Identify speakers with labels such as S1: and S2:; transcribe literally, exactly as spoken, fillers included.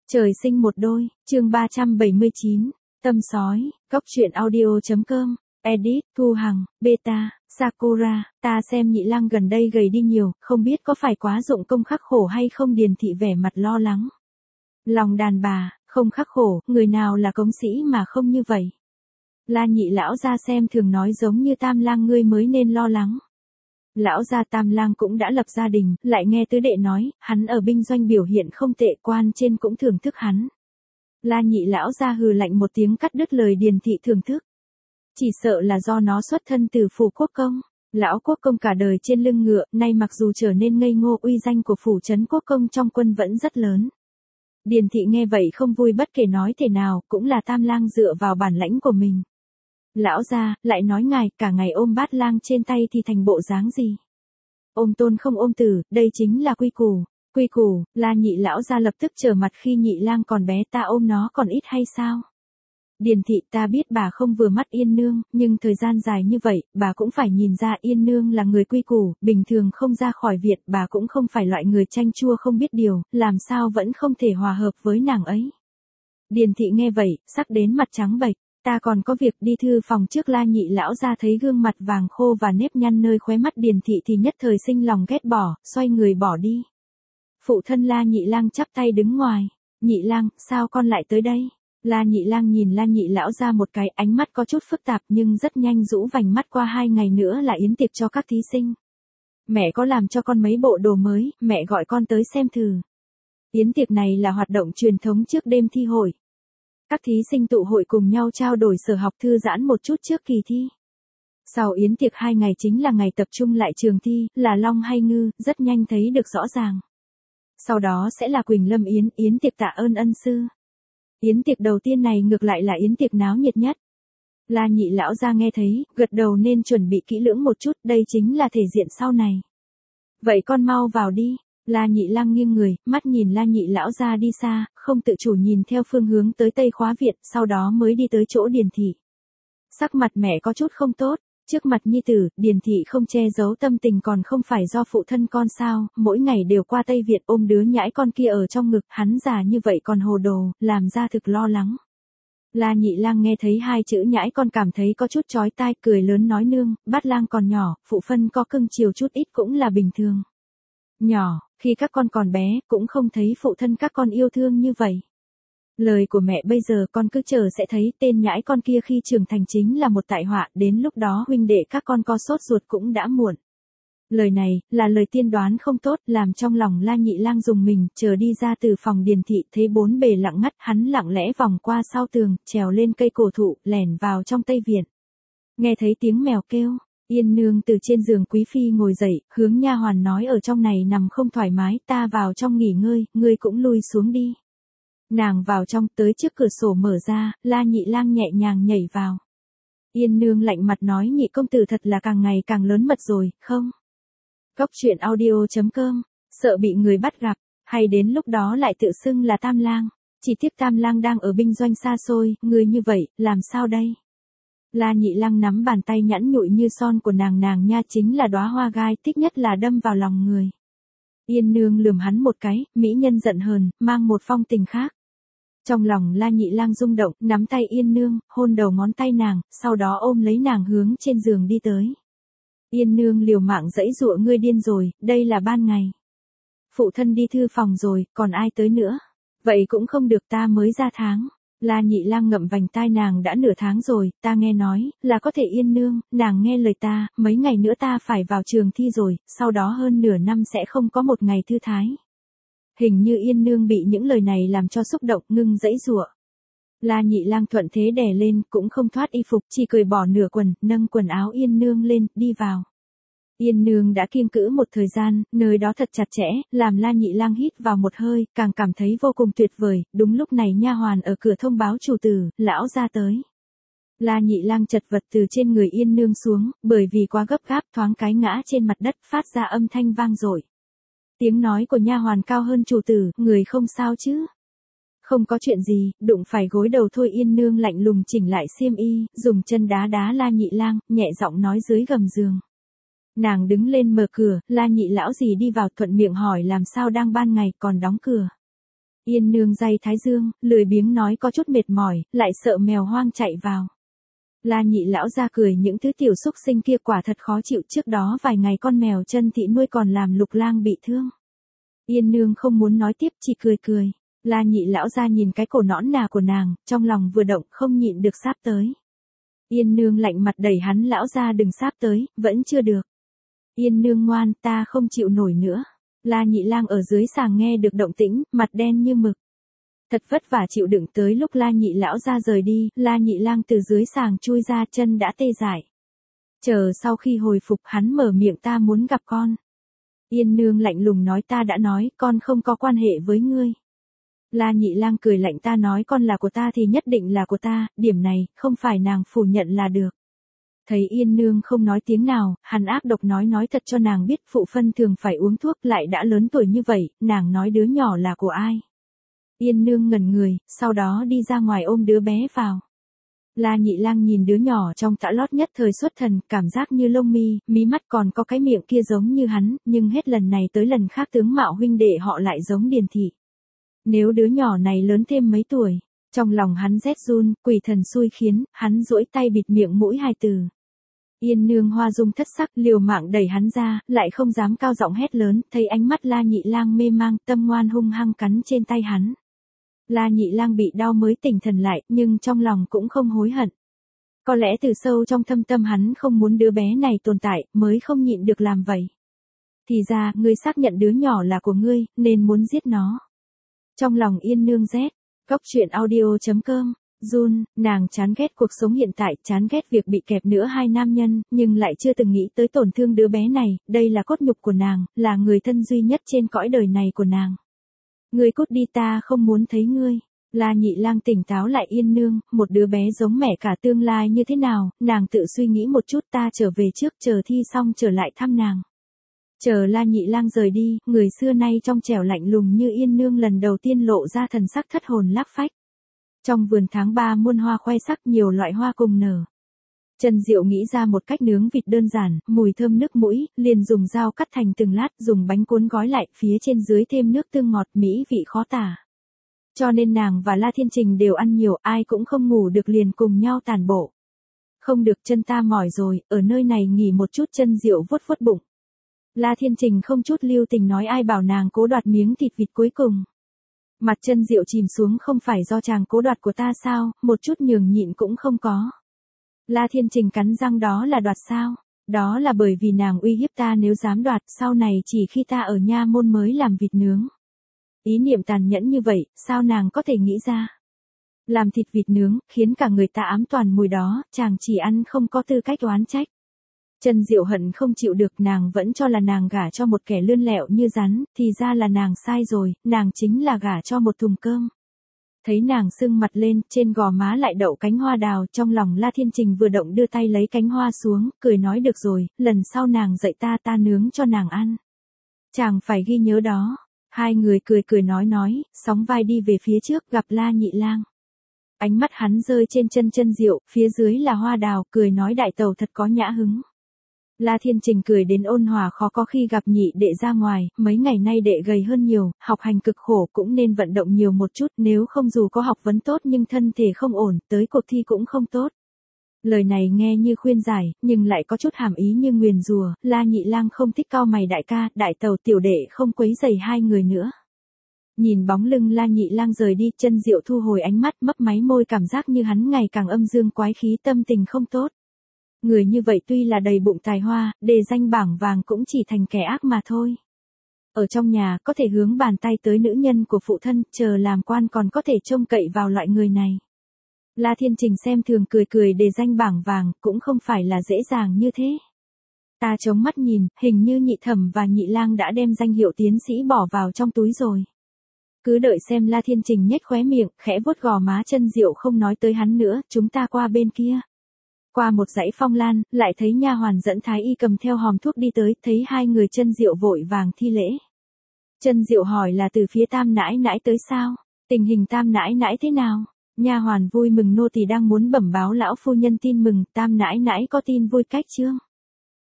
S1: Trời sinh một đôi, chương ba trăm bảy mươi chín, Tâm sói, Cốc truyện audio.com, edit, Thu Hằng, Beta, Sakura, ta xem Nhị Lang gần đây gầy đi nhiều, không biết có phải quá dụng công khắc khổ hay không. Điền Thị vẻ mặt lo lắng. Lòng đàn bà, không khắc khổ, người nào là cống sĩ mà không như vậy. La Nhị lão gia xem thường nói giống như Tam Lang ngươi mới nên lo lắng. Lão gia Tam Lang cũng đã lập gia đình, lại nghe tứ đệ nói, hắn ở binh doanh biểu hiện không tệ, quan trên cũng thưởng thức hắn. La Nhị lão gia hừ lạnh một tiếng cắt đứt lời Điền Thị thưởng thức. Chỉ sợ là do nó xuất thân từ phủ quốc công. Lão quốc công cả đời trên lưng ngựa, nay mặc dù trở nên ngây ngô, uy danh của phủ trấn quốc công trong quân vẫn rất lớn. Điền Thị nghe vậy không vui bất kể nói thế nào, cũng là Tam Lang dựa vào bản lãnh của mình. Lão gia, lại nói ngài, cả ngày ôm bát lang trên tay thì thành bộ dáng gì? Ôm tôn không ôm tử, đây chính là quy củ. Quy củ, La Nhị lão gia lập tức trở mặt, khi Nhị Lang còn bé ta ôm nó còn ít hay sao? Điền Thị, ta biết bà không vừa mắt Yên nương, nhưng thời gian dài như vậy, bà cũng phải nhìn ra Yên nương là người quy củ, bình thường không ra khỏi viện, bà cũng không phải loại người chanh chua không biết điều, làm sao vẫn không thể hòa hợp với nàng ấy. Điền Thị nghe vậy, sắc đến mặt trắng bệch. Ta còn có việc đi thư phòng trước. La Nhị lão ra thấy gương mặt vàng khô và nếp nhăn nơi khóe mắt Điền Thị thì nhất thời sinh lòng ghét bỏ, xoay người bỏ đi. Phụ thân La Nhị Lang chắp tay đứng ngoài. Nhị Lang, sao con lại tới đây? La Nhị Lang nhìn La Nhị lão ra một cái, ánh mắt có chút phức tạp nhưng rất nhanh rũ vành mắt. Qua hai ngày nữa là yến tiệc cho các thí sinh. Mẹ có làm cho con mấy bộ đồ mới, mẹ gọi con tới xem thử. Yến tiệc này là hoạt động truyền thống trước đêm thi hội. Các thí sinh tụ hội cùng nhau trao đổi sở học, thư giãn một chút trước kỳ thi. Sau yến tiệc hai ngày chính là ngày tập trung lại trường thi, là long hay ngư, rất nhanh thấy được rõ ràng. Sau đó sẽ là Quỳnh Lâm Yến, yến tiệc tạ ơn ân sư. Yến tiệc đầu tiên này ngược lại là yến tiệc náo nhiệt nhất. La Nhị lão ra nghe thấy, gật đầu nên chuẩn bị kỹ lưỡng một chút, đây chính là thể diện sau này. Vậy con mau vào đi. La Nhị Lang nghiêng người, mắt nhìn La Nhị lão ra đi xa, không tự chủ nhìn theo phương hướng tới Tây Khóa Viện, sau đó mới đi tới chỗ Điền Thị. Sắc mặt mẹ có chút không tốt, trước mặt nhi tử, Điền Thị không che giấu tâm tình, còn không phải do phụ thân con sao, mỗi ngày đều qua Tây Viện ôm đứa nhãi con kia ở trong ngực, hắn già như vậy còn hồ đồ, làm ra thực lo lắng. La Nhị Lang nghe thấy hai chữ nhãi con cảm thấy có chút chói tai, cười lớn nói nương, bát lang còn nhỏ, phụ phân có cưng chiều chút ít cũng là bình thường. Nhỏ, khi các con còn bé, cũng không thấy phụ thân các con yêu thương như vậy. Lời của mẹ bây giờ con cứ chờ sẽ thấy, tên nhãi con kia khi trưởng thành chính là một tai họa, đến lúc đó huynh đệ các con có sốt ruột cũng đã muộn. Lời này, là lời tiên đoán không tốt, làm trong lòng La Nhị Lang dùng mình, chờ đi ra từ phòng Điền Thị, thấy bốn bề lặng ngắt, hắn lặng lẽ vòng qua sau tường, trèo lên cây cổ thụ, lẻn vào trong Tây Viện. Nghe thấy tiếng mèo kêu. Yên nương từ trên giường quý phi ngồi dậy, hướng nha hoàn nói ở trong này nằm không thoải mái, ta vào trong nghỉ ngơi, ngươi cũng lui xuống đi. Nàng vào trong, tới trước cửa sổ mở ra, La Nhị Lang nhẹ nhàng nhảy vào. Yên nương lạnh mặt nói, nhị công tử thật là càng ngày càng lớn mật rồi, không? Cốc truyện audio.com, sợ bị người bắt gặp, hay đến lúc đó lại tự xưng là Tam Lang. Chỉ tiếc Tam Lang đang ở binh doanh xa xôi, người như vậy, làm sao đây? La Nhị Lang nắm bàn tay nhẵn nhụi như son của nàng, nàng nha chính là đóa hoa gai, thích nhất là đâm vào lòng người. Yên nương lườm hắn một cái, mỹ nhân giận hờn, mang một phong tình khác. Trong lòng La Nhị Lang rung động, nắm tay Yên nương, hôn đầu ngón tay nàng, sau đó ôm lấy nàng hướng trên giường đi tới. Yên nương liều mạng giãy giụa, ngươi điên rồi, đây là ban ngày. Phụ thân đi thư phòng rồi, còn ai tới nữa? Vậy cũng không được, ta mới ra tháng. La Nhị Lang ngậm vành tai nàng, đã nửa tháng rồi, ta nghe nói, là có thể Yên nương, nàng nghe lời ta, mấy ngày nữa ta phải vào trường thi rồi, sau đó hơn nửa năm sẽ không có một ngày thư thái. Hình như Yên nương bị những lời này làm cho xúc động, ngưng giãy giụa. La Nhị Lang thuận thế đè lên, cũng không thoát y phục, chỉ cởi bỏ nửa quần, nâng quần áo Yên nương lên, đi vào. Yên nương đã kiêng cữ một thời gian, nơi đó thật chặt chẽ, làm La Nhị Lang hít vào một hơi, càng cảm thấy vô cùng tuyệt vời. Đúng lúc này nha hoàn ở cửa thông báo chủ tử, lão ra tới. La Nhị Lang chật vật từ trên người Yên nương xuống, bởi vì quá gấp gáp, thoáng cái ngã trên mặt đất, phát ra âm thanh vang dội. Tiếng nói của nha hoàn cao hơn chủ tử, người không sao chứ? Không có chuyện gì, đụng phải gối đầu thôi. Yên nương lạnh lùng chỉnh lại xiêm y, dùng chân đá đá La Nhị Lang, nhẹ giọng nói dưới gầm giường. Nàng đứng lên mở cửa, La Nhị lão gì đi vào, thuận miệng hỏi làm sao đang ban ngày còn đóng cửa. Yên nương day thái dương, lười biếng nói có chút mệt mỏi, lại sợ mèo hoang chạy vào. La nhị lão ra cười những thứ tiểu xúc sinh kia quả thật khó chịu, trước đó vài ngày con mèo chân thị nuôi còn làm Lục Lang bị thương. Yên nương không muốn nói tiếp chỉ cười cười. La nhị lão ra nhìn cái cổ nõn nà của nàng, trong lòng vừa động không nhịn được sáp tới. Yên nương lạnh mặt đẩy hắn, lão ra đừng sáp tới, vẫn chưa được. Yên nương ngoan, ta không chịu nổi nữa. La nhị lang ở dưới sàng nghe được động tĩnh, mặt đen như mực. Thật vất vả chịu đựng tới lúc La nhị lão ra rời đi, La nhị lang từ dưới sàng chui ra, chân đã tê dại. Chờ sau khi hồi phục hắn mở miệng, ta muốn gặp con. Yên nương lạnh lùng nói, ta đã nói, con không có quan hệ với ngươi. La nhị lang cười lạnh, ta nói con là của ta thì nhất định là của ta, điểm này, không phải nàng phủ nhận là được. Thấy Yên nương không nói tiếng nào, hắn ác độc nói nói thật cho nàng biết phụ phân thường phải uống thuốc, lại đã lớn tuổi như vậy, nàng nói đứa nhỏ là của ai. Yên nương ngẩn người, sau đó đi ra ngoài ôm đứa bé vào. La nhị lang nhìn đứa nhỏ trong tã lót nhất thời xuất thần, cảm giác như lông mi, mí mắt còn có cái miệng kia giống như hắn, nhưng hết lần này tới lần khác tướng mạo huynh đệ họ lại giống Điền thị. Nếu đứa nhỏ này lớn thêm mấy tuổi, trong lòng hắn rét run, quỷ thần xui khiến, hắn duỗi tay bịt miệng mũi hai từ. Yên nương hoa dung thất sắc, liều mạng đẩy hắn ra, lại không dám cao giọng hét lớn, thấy ánh mắt La nhị lang mê mang, tâm ngoan hung hăng cắn trên tay hắn. La nhị lang bị đau mới tỉnh thần lại, nhưng trong lòng cũng không hối hận. Có lẽ từ sâu trong thâm tâm hắn không muốn đứa bé này tồn tại, mới không nhịn được làm vậy. Thì ra, ngươi xác nhận đứa nhỏ là của ngươi, nên muốn giết nó. Trong lòng Yên nương rét, góc truyện audio chấm com, Jun, nàng chán ghét cuộc sống hiện tại, chán ghét việc bị kẹp giữa hai nam nhân, nhưng lại chưa từng nghĩ tới tổn thương đứa bé này, đây là cốt nhục của nàng, là người thân duy nhất trên cõi đời này của nàng. Ngươi cút đi, ta không muốn thấy ngươi. La nhị lang tỉnh táo lại, Yên nương, một đứa bé giống mẹ cả, tương lai như thế nào, nàng tự suy nghĩ một chút, ta trở về trước, chờ thi xong trở lại thăm nàng. Chờ La nhị lang rời đi, người xưa nay trong trẻo lạnh lùng như Yên nương lần đầu tiên lộ ra thần sắc thất hồn lạc phách. Trong vườn tháng ba muôn hoa khoe sắc, nhiều loại hoa cùng nở. Trần Diệu nghĩ ra một cách nướng vịt đơn giản, mùi thơm nước mũi, liền dùng dao cắt thành từng lát, dùng bánh cuốn gói lại, phía trên dưới thêm nước tương ngọt, mỹ vị khó tả. Cho nên nàng và La Thiên Trình đều ăn nhiều, ai cũng không ngủ được liền cùng nhau tản bộ. Không được, chân ta mỏi rồi, ở nơi này nghỉ một chút. Trân Diệu vuốt vuốt bụng. La Thiên Trình không chút lưu tình nói, ai bảo nàng cố đoạt miếng thịt vịt cuối cùng. Mặt Trân Diệu chìm xuống, không phải do chàng cố đoạt của ta sao, một chút nhường nhịn cũng không có. La Thiên Trình cắn răng, đó là đoạt sao? Đó là bởi vì nàng uy hiếp ta, nếu dám đoạt, sau này chỉ khi ta ở nha môn mới làm vịt nướng. Ý niệm tàn nhẫn như vậy, sao nàng có thể nghĩ ra? Làm thịt vịt nướng, khiến cả người ta ám toàn mùi đó, chàng chỉ ăn không có tư cách oán trách. Trân Diệu hận không chịu được, nàng vẫn cho là nàng gả cho một kẻ lươn lẹo như rắn, thì ra là nàng sai rồi, nàng chính là gả cho một thùng cơm. Thấy nàng sưng mặt lên, trên gò má lại đậu cánh hoa đào, trong lòng La Thiên Trình vừa động đưa tay lấy cánh hoa xuống, cười nói, được rồi, lần sau nàng dạy ta, ta nướng cho nàng ăn. Chàng phải ghi nhớ đó. Hai người cười cười nói nói, sóng vai đi về phía trước, gặp La nhị lang. Ánh mắt hắn rơi trên chân Trân Diệu, phía dưới là hoa đào, cười nói, đại tẩu thật có nhã hứng. La Thiên Trình cười đến ôn hòa, khó có khi gặp nhị đệ ra ngoài, mấy ngày nay đệ gầy hơn nhiều, học hành cực khổ, cũng nên vận động nhiều một chút, nếu không dù có học vấn tốt nhưng thân thể không ổn, tới cuộc thi cũng không tốt. Lời này nghe như khuyên giải, nhưng lại có chút hàm ý như nguyền rủa. La nhị lang không thích, cau mày, đại ca, đại tẩu, tiểu đệ không quấy rầy hai người nữa. Nhìn bóng lưng La nhị lang rời đi, Trân Diệu thu hồi ánh mắt, mấp máy môi, cảm giác như hắn ngày càng âm dương quái khí, tâm tình không tốt. Người như vậy tuy là đầy bụng tài hoa, đề danh bảng vàng cũng chỉ thành kẻ ác mà thôi. Ở trong nhà có thể hướng bàn tay tới nữ nhân của phụ thân, chờ làm quan còn có thể trông cậy vào loại người này. La Thiên Trình xem thường cười cười, đề danh bảng vàng cũng không phải là dễ dàng như thế. Ta chống mắt nhìn, hình như nhị thẩm và nhị lang đã đem danh hiệu tiến sĩ bỏ vào trong túi rồi. Cứ đợi xem. La Thiên Trình nhếch khóe miệng, khẽ vuốt gò má Trân Diệu, không nói tới hắn nữa, chúng ta qua bên kia. Qua một dãy phong lan, lại thấy nha hoàn dẫn thái y cầm theo hòm thuốc đi tới, thấy hai người, Trân Diệu vội vàng thi lễ. Trân Diệu hỏi, là từ phía Tam nãi nãi tới sao? Tình hình Tam nãi nãi thế nào? Nha hoàn vui mừng, nô tỳ đang muốn bẩm báo lão phu nhân tin mừng, Tam nãi nãi có tin vui cách chưa?